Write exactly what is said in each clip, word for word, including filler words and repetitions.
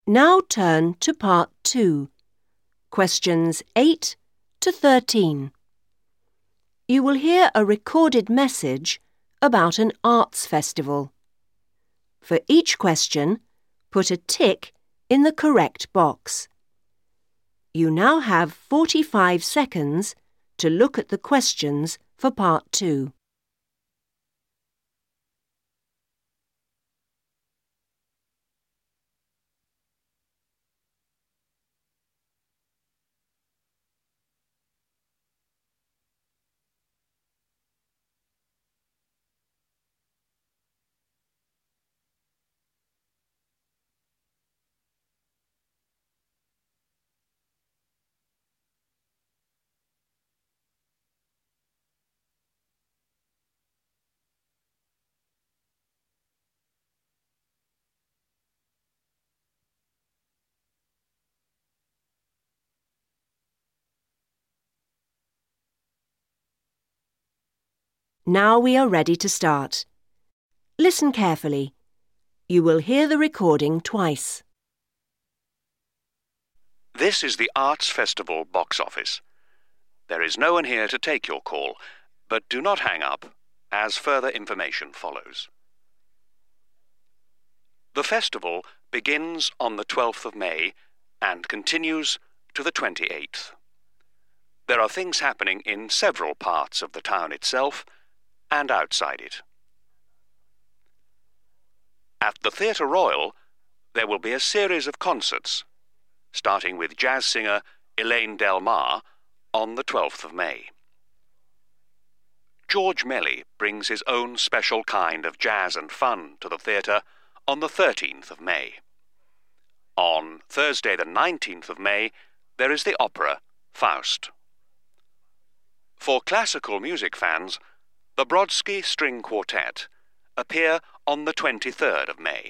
Now turn to Part two, questions eight to thirteen. You will hear a recorded message about an arts festival. For each question, put a tick in the correct box. You now have forty-five seconds to look at the questions for Part two. Now we are ready to start. Listen carefully. You will hear the recording twice. This is the Arts Festival box office. There is no one here to take your call, but do not hang up, as further information follows. The festival begins on the twelfth of May and continues to the twenty-eighth. There are things happening in several parts of the town itself and outside it. At the Theatre Royal, there will be a series of concerts, starting with jazz singer Elaine Del Mar on the twelfth of May. George Melly brings his own special kind of jazz and fun to the theatre on the thirteenth of May. On Thursday the nineteenth of May, there is the opera Faust. For classical music fans, the Brodsky String Quartet appear on the twenty-third of May.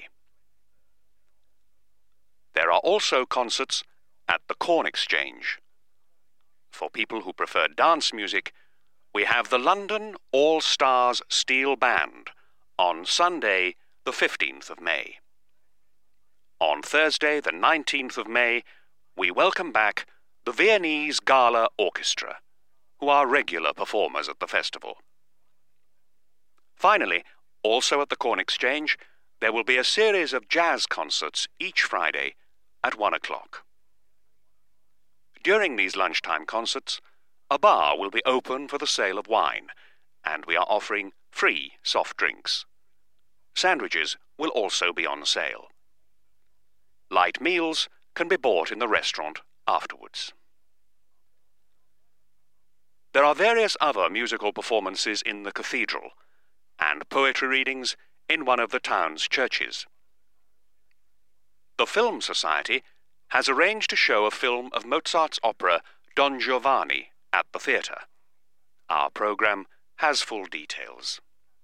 There are also concerts at the Corn Exchange. For people who prefer dance music, we have the London All Stars Steel Band on Sunday the fifteenth of May. On Thursday the nineteenth of May, we welcome back the Viennese Gala Orchestra, who are regular performers at the festival. Finally, also at the Corn Exchange, there will be a series of jazz concerts each Friday at one o'clock. During these lunchtime concerts, a bar will be open for the sale of wine, and we are offering free soft drinks. Sandwiches will also be on sale. Light meals can be bought in the restaurant afterwards. There are various other musical performances in the cathedral, and poetry readings in one of the town's churches. The Film Society has arranged to show a film of Mozart's opera Don Giovanni at the theatre. Our programme has full details.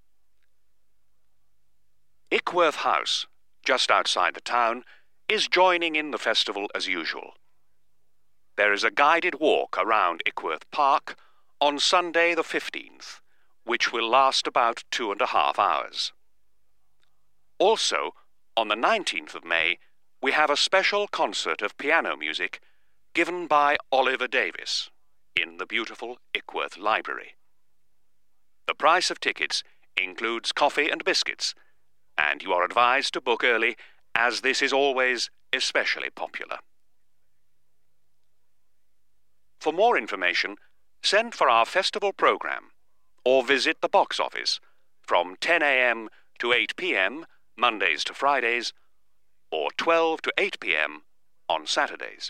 Ickworth House, just outside the town, is joining in the festival as usual. There is a guided walk around Ickworth Park on Sunday the fifteenth, which will last about two and a half hours. Also, on the nineteenth of May, we have a special concert of piano music given by Oliver Davis in the beautiful Ickworth Library. The price of tickets includes coffee and biscuits, and you are advised to book early, as this is always especially popular. For more information, send for our festival programme or visit the box office from ten a m to eight p m Mondays to Fridays, or twelve to eight p m on Saturdays.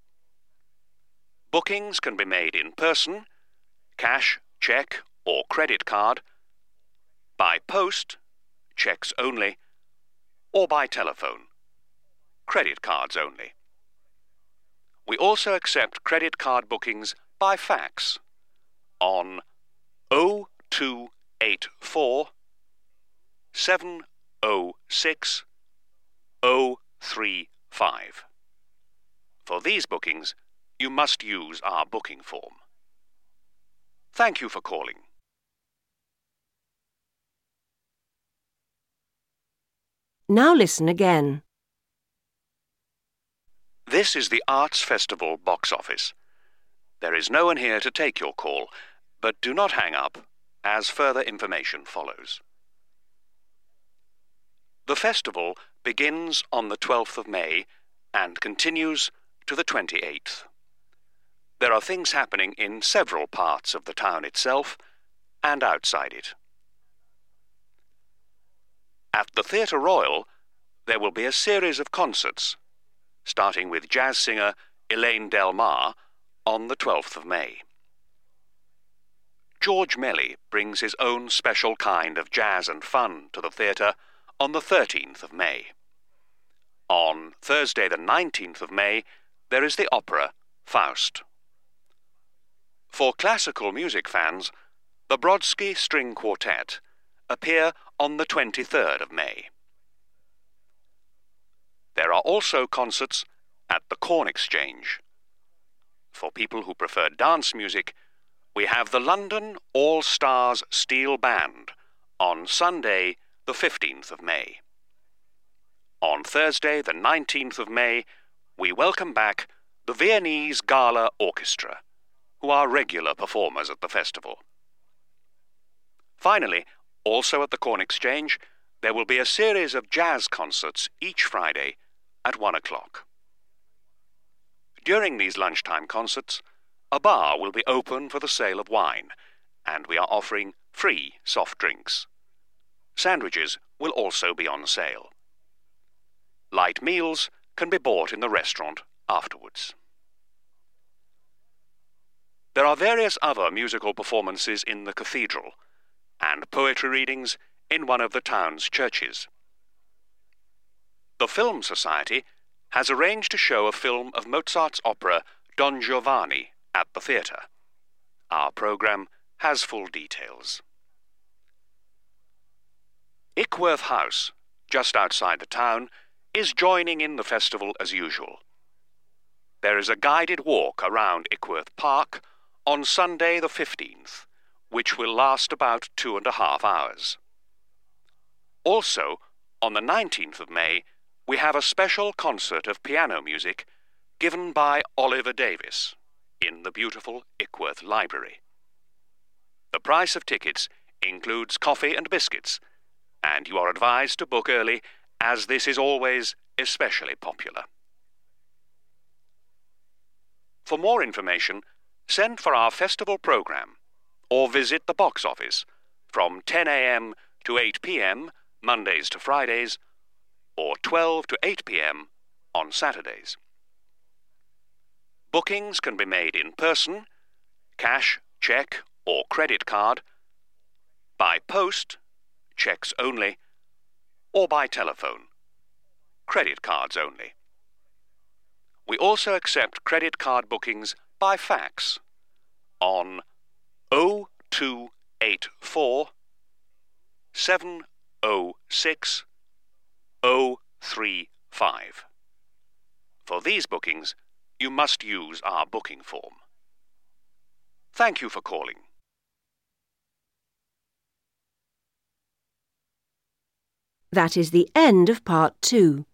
Bookings can be made in person, cash, cheque or credit card, by post, cheques only, or by telephone, credit cards only. We also accept credit card bookings by fax on oh two eight four, seven oh six, oh three five. For these bookings, you must use our booking form. Thank you for calling. Now listen again. This is the Arts Festival box office. There is no one here to take your call, but do not hang up, as further information follows. The festival begins on the twelfth of May and continues to the twenty-eighth. There are things happening in several parts of the town itself and outside it. At the Theatre Royal, there will be a series of concerts, starting with jazz singer Elaine Del Mar on the twelfth of May. George Melly brings his own special kind of jazz and fun to the theatre on the thirteenth of May. On Thursday the nineteenth of May, there is the opera Faust. For classical music fans, the Brodsky String Quartet appear on the twenty-third of May. There are also concerts at the Corn Exchange. For people who prefer dance music, we have the London All Stars Steel Band on Sunday the fifteenth of May. On Thursday the nineteenth of May, we welcome back the Viennese Gala Orchestra, who are regular performers at the festival. Finally, also at the Corn Exchange, there will be a series of jazz concerts each Friday at one o'clock. During these lunchtime concerts, a bar will be open for the sale of wine, and we are offering free soft drinks. Sandwiches will also be on sale. Light meals can be bought in the restaurant afterwards. There are various other musical performances in the cathedral, and poetry readings in one of the town's churches. The Film Society has arranged to show a film of Mozart's opera Don Giovanni at the theatre. Our programme has full details. Ickworth House, just outside the town, is joining in the festival as usual. There is a guided walk around Ickworth Park on Sunday the fifteenth, which will last about two and a half hours. Also, on the nineteenth of May, we have a special concert of piano music given by Oliver Davis in the beautiful Ickworth Library. The price of tickets includes coffee and biscuits, and you are advised to book early, as this is always especially popular. For more information, send for our festival programme or visit the box office from ten a m to eight p m Mondays to Fridays, or twelve to eight p m on Saturdays. Bookings can be made in person, cash, cheque or credit card, by post, cheques only, or by telephone, credit cards only. We also accept credit card bookings by fax on oh two eight four, seven oh six, oh three five. For these bookings, you must use our booking form. Thank you for calling. That is the end of part two.